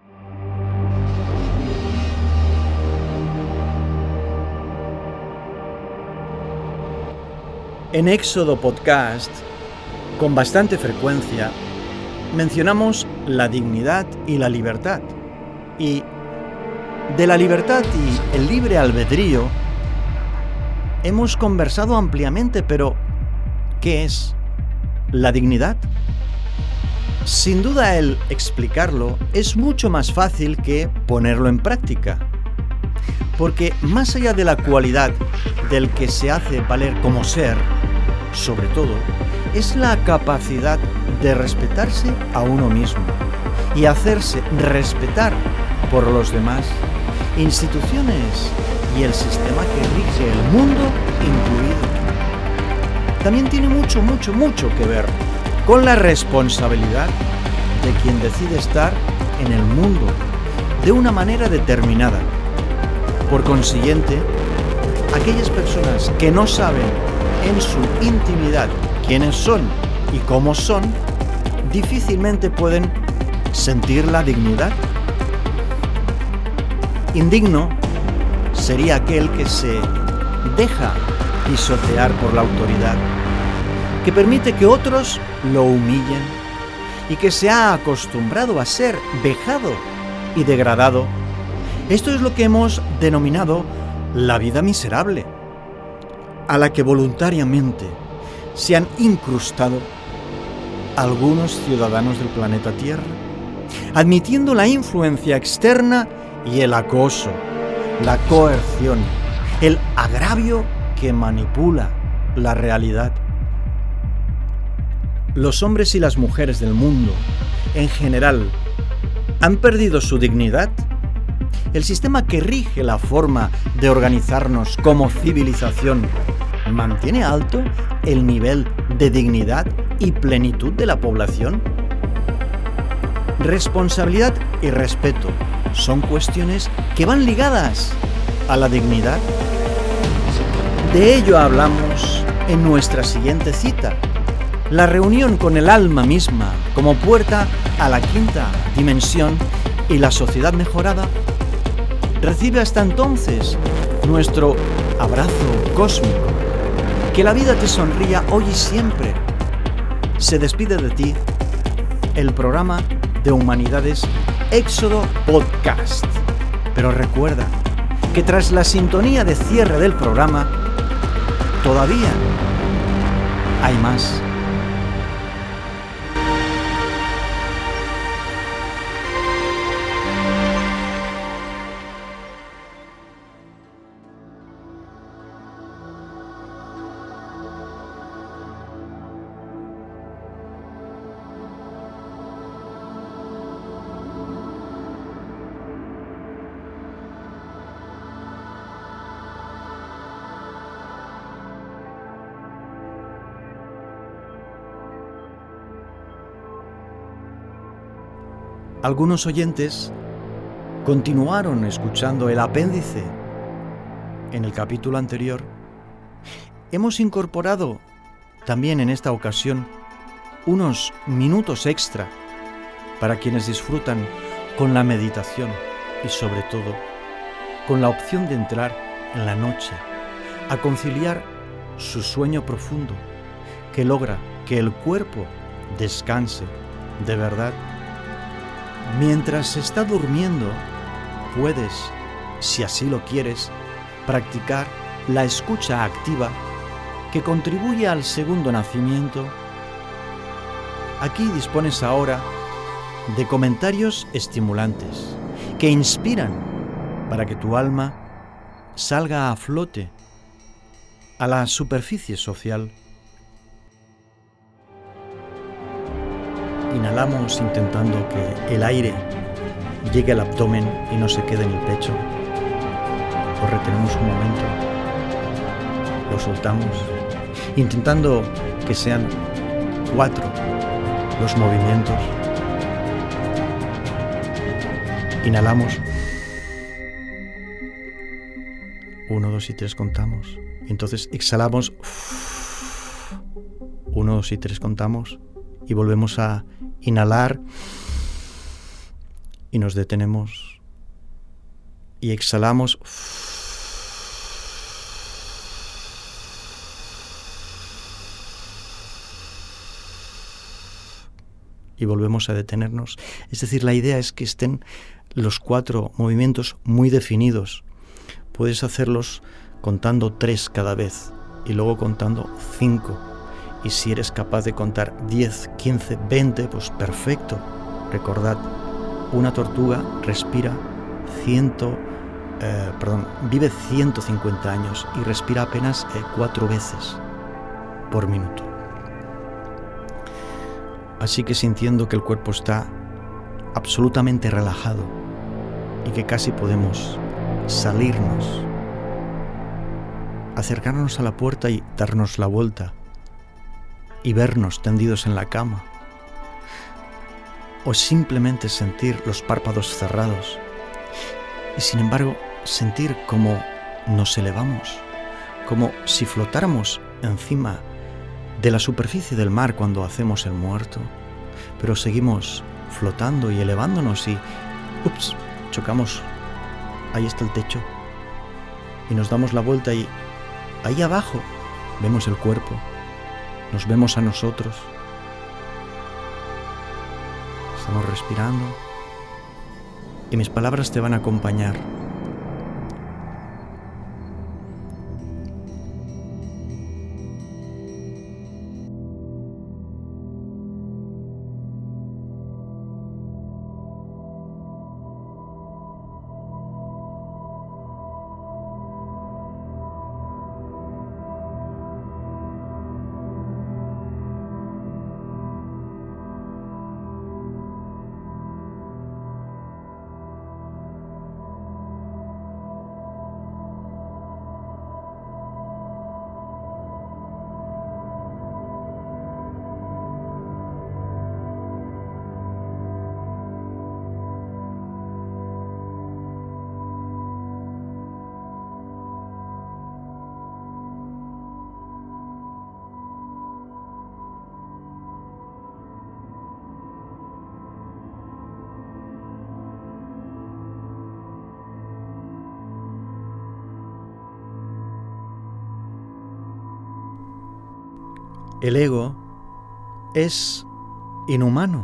En Éxodo Podcast, con bastante frecuencia, mencionamos la dignidad y la libertad. Y de la libertad y el libre albedrío hemos conversado ampliamente, pero ¿qué es la dignidad? Sin duda, el explicarlo es mucho más fácil que ponerlo en práctica. Porque más allá de la cualidad del que se hace valer como ser, sobre todo, es la capacidad de respetarse a uno mismo y hacerse respetar por los demás, instituciones y el sistema que rige el mundo incluido. También tiene mucho, mucho, mucho que ver con la responsabilidad de quien decide estar en el mundo de una manera determinada. Por consiguiente, aquellas personas que no saben en su intimidad quiénes son y cómo son, difícilmente pueden sentir la dignidad. Indigno sería aquel que se deja pisotear por la autoridad, que permite que otros lo humillen y que se ha acostumbrado a ser vejado y degradado. Esto es lo que hemos denominado la vida miserable, a la que voluntariamente se han incrustado algunos ciudadanos del planeta Tierra, admitiendo la influencia externa y el acoso, la coerción, el agravio que manipula la realidad. Los hombres y las mujeres del mundo, en general, han perdido su dignidad. El sistema que rige la forma de organizarnos como civilización mantiene alto el nivel de dignidad y plenitud de la población. Responsabilidad y respeto son cuestiones que van ligadas a la dignidad. De ello hablamos en nuestra siguiente cita, la reunión con el alma misma como puerta a la quinta dimensión y la sociedad mejorada. Recibe hasta entonces nuestro abrazo cósmico. Que la vida te sonría hoy y siempre. Se despide de ti el programa de Humanidades Éxodo Podcast. Pero recuerda que tras la sintonía de cierre del programa, todavía hay más. Algunos oyentes continuaron escuchando el apéndice en el capítulo anterior. Hemos incorporado también en esta ocasión unos minutos extra para quienes disfrutan con la meditación y sobre todo con la opción de entrar en la noche a conciliar su sueño profundo que logra que el cuerpo descanse de verdad. Mientras se está durmiendo, puedes, si así lo quieres, practicar la escucha activa que contribuye al segundo nacimiento. Aquí dispones ahora de comentarios estimulantes que inspiran para que tu alma salga a flote a la superficie social. Inhalamos intentando que el aire llegue al abdomen y no se quede en el pecho. Lo retenemos un momento. Lo soltamos, intentando que sean cuatro los movimientos. Inhalamos. Uno, dos y tres contamos. Entonces exhalamos. Uno, dos y tres contamos. Y volvemos a inhalar y nos detenemos y exhalamos y volvemos a detenernos. Es decir, la idea es que estén los cuatro movimientos muy definidos. Puedes hacerlos contando tres cada vez y luego contando cinco. Y si eres capaz de contar diez, quince, veinte, pues perfecto. Recordad, una tortuga respira ciento, eh, perdón, vive ciento cincuenta años y respira apenas eh, cuatro veces por minuto. Así que sintiendo que el cuerpo está absolutamente relajado y que casi podemos salirnos, acercarnos a la puerta y darnos la vuelta y vernos tendidos en la cama, o simplemente sentir los párpados cerrados y sin embargo sentir cómo nos elevamos, como si flotáramos encima de la superficie del mar cuando hacemos el muerto, pero seguimos flotando y elevándonos y ups, chocamos, ahí está el techo y nos damos la vuelta y ahí abajo vemos el cuerpo. Nos vemos a nosotros Estamos respirando y mis palabras te van a acompañar. El ego es inhumano,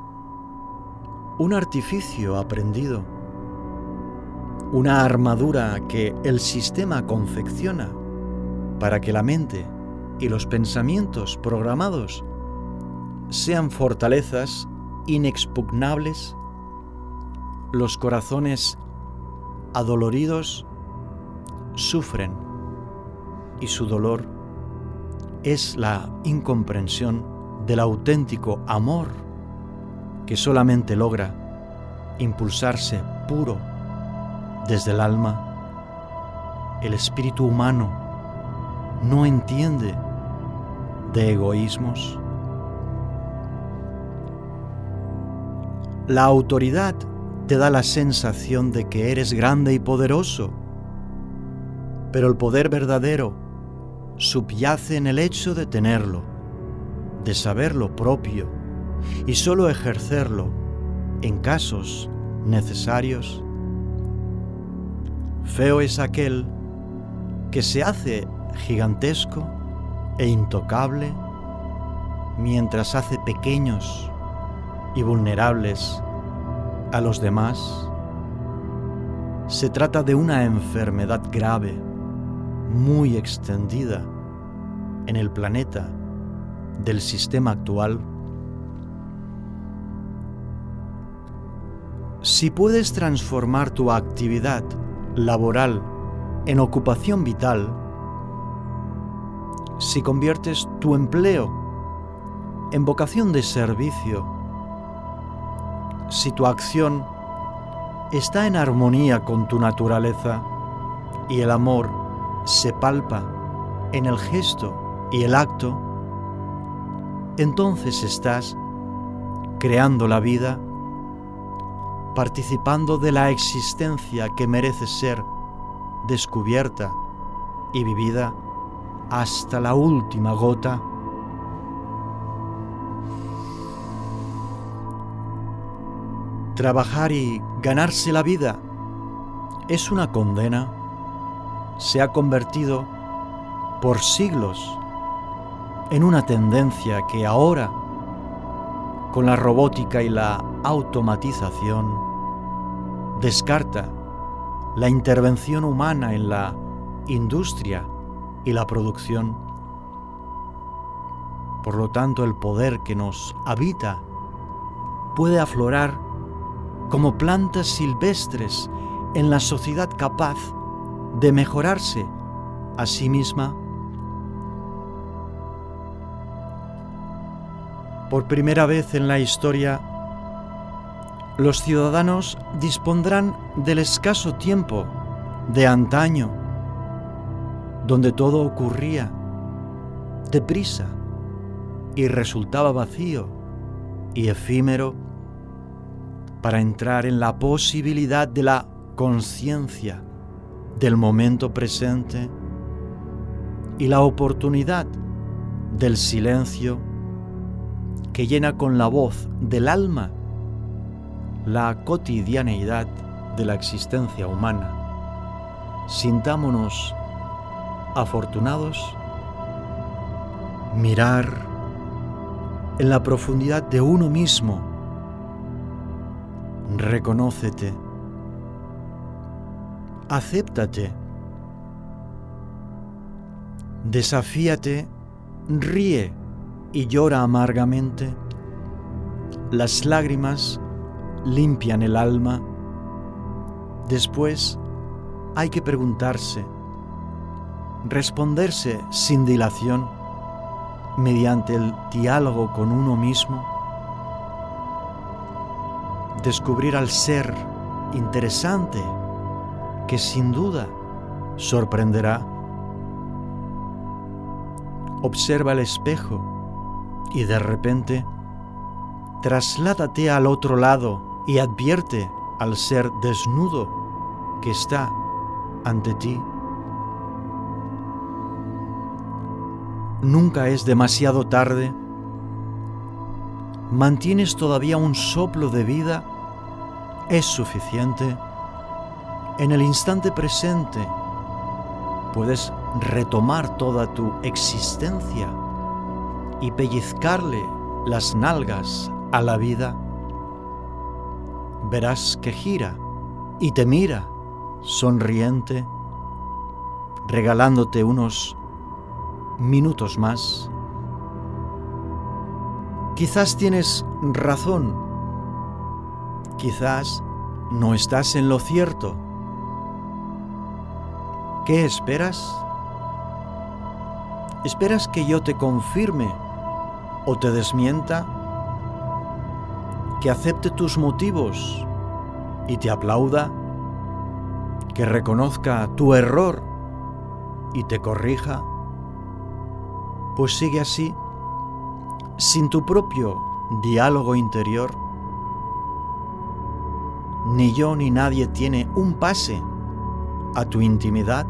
un artificio aprendido, una armadura que el sistema confecciona para que la mente y los pensamientos programados sean fortalezas inexpugnables, los corazones adoloridos sufren y su dolor es la incomprensión del auténtico amor que solamente logra impulsarse puro desde el alma. El espíritu humano no entiende de egoísmos. La autoridad te da la sensación de que eres grande y poderoso, pero el poder verdadero subyace en el hecho de tenerlo, de saber lo propio y solo ejercerlo en casos necesarios. Feo es aquel que se hace gigantesco e intocable mientras hace pequeños y vulnerables a los demás. Se trata de una enfermedad grave, muy extendida en el planeta del sistema actual. Si puedes transformar tu actividad laboral en ocupación vital, si conviertes tu empleo en vocación de servicio, si tu acción está en armonía con tu naturaleza y el amor se palpa en el gesto y el acto, entonces estás creando la vida, participando de la existencia que merece ser descubierta y vivida hasta la última gota. Trabajar y ganarse la vida es una condena. Se ha convertido por siglos en una tendencia que ahora, con la robótica y la automatización, descarta la intervención humana en la industria y la producción. Por lo tanto, el poder que nos habita puede aflorar como plantas silvestres en la sociedad capaz de mejorarse a sí misma. Por primera vez en la historia, los ciudadanos dispondrán del escaso tiempo de antaño, donde todo ocurría deprisa y resultaba vacío y efímero, para entrar en la posibilidad de la conciencia del momento presente y la oportunidad del silencio que llena con la voz del alma la cotidianeidad de la existencia humana. Sintámonos afortunados. Mirar en la profundidad de uno mismo reconócete, acéptate, desafíate, ríe y llora amargamente. Las lágrimas limpian el alma. Después hay que preguntarse, responderse sin dilación, mediante el diálogo con uno mismo, descubrir al ser interesante que sin duda sorprenderá. Observa el espejo y de repente trasládate al otro lado y advierte al ser desnudo que está ante ti. Nunca es demasiado tarde. Mantienes todavía un soplo de vida. Es suficiente. En el instante presente puedes retomar toda tu existencia y pellizcarle las nalgas a la vida. Verás que gira y te mira sonriente, regalándote unos minutos más. Quizás tienes razón, quizás no estás en lo cierto. ¿Qué esperas? ¿Esperas que yo te confirme o te desmienta? ¿Que acepte tus motivos y te aplauda? ¿Que reconozca tu error y te corrija? Pues sigue así, sin tu propio diálogo interior. Ni yo ni nadie tiene un pase a tu intimidad.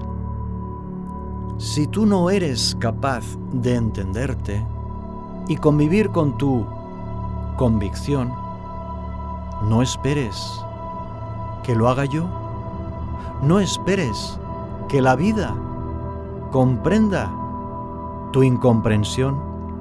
Si tú no eres capaz de entenderte y convivir con tu convicción, no esperes que lo haga yo. No esperes que la vida comprenda tu incomprensión.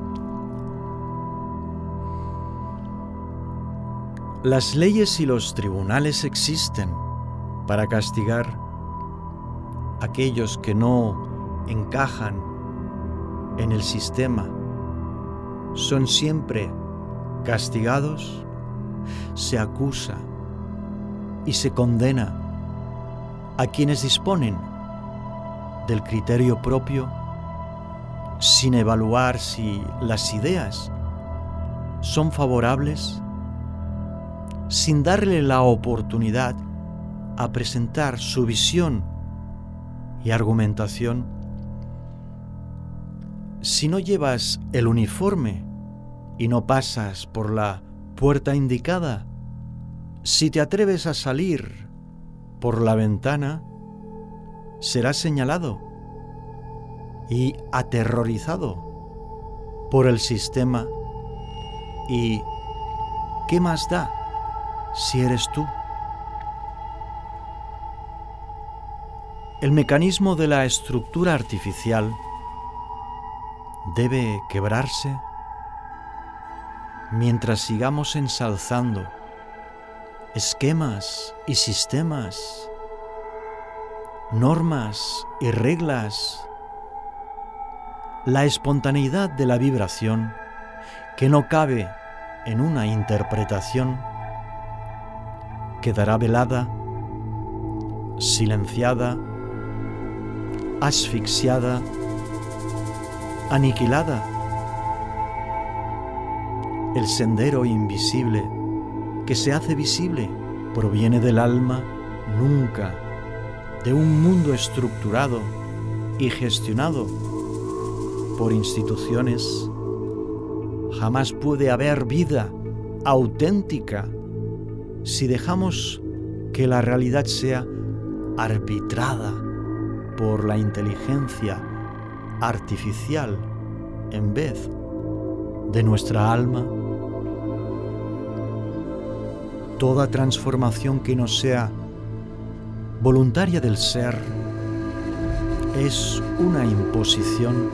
Las leyes y los tribunales existen para castigar a aquellos que no encajan en el sistema. Son siempre castigados, se acusa y se condena a quienes disponen del criterio propio sin evaluar si las ideas son favorables, sin darle la oportunidad a presentar su visión y argumentación. Si no llevas el uniforme y no pasas por la puerta indicada, si te atreves a salir por la ventana, serás señalado y aterrorizado por el sistema. ¿Y qué más da si eres tú? El mecanismo de la estructura artificial debe quebrarse mientras sigamos ensalzando esquemas y sistemas, normas y reglas. La espontaneidad de la vibración, que no cabe en una interpretación, quedará velada, silenciada, asfixiada, aniquilada. El sendero invisible que se hace visible proviene del alma, nunca de un mundo estructurado y gestionado por instituciones. Jamás puede haber vida auténtica si dejamos que la realidad sea arbitrada por la inteligencia artificial en vez de nuestra alma. Toda transformación que no sea voluntaria del ser es una imposición.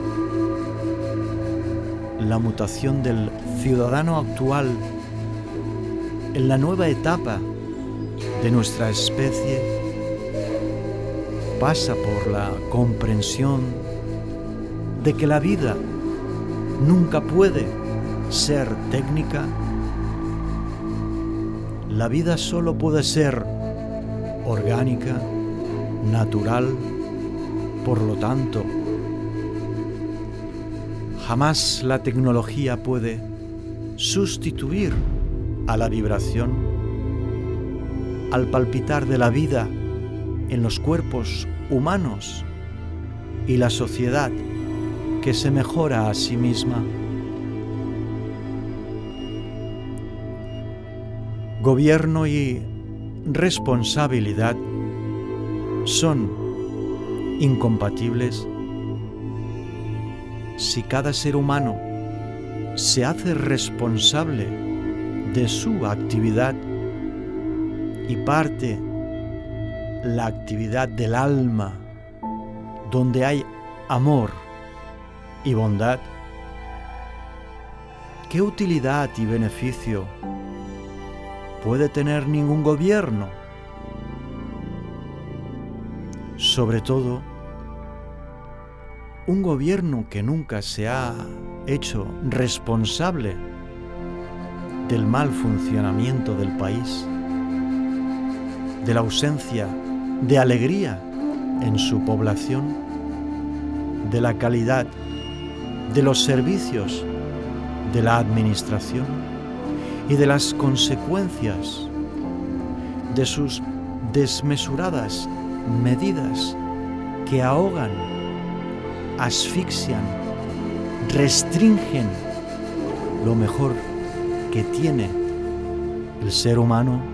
La mutación del ciudadano actual en la nueva etapa de nuestra especie pasa por la comprensión de que la vida nunca puede ser técnica. La vida solo puede ser orgánica, natural. Por lo tanto, jamás la tecnología puede sustituir a la vibración, al palpitar de la vida en los cuerpos humanos y la sociedad que se mejora a sí misma. Gobierno y responsabilidad son incompatibles. Si cada ser humano se hace responsable de su actividad y parte la actividad del alma, donde hay amor y bondad, ¿qué utilidad y beneficio puede tener ningún gobierno? Sobre todo, un gobierno que nunca se ha hecho responsable del mal funcionamiento del país, de la ausencia de alegría en su población, de la calidad de los servicios de la administración y de las consecuencias de sus desmesuradas medidas que ahogan, asfixian, restringen lo mejor que tiene el ser humano.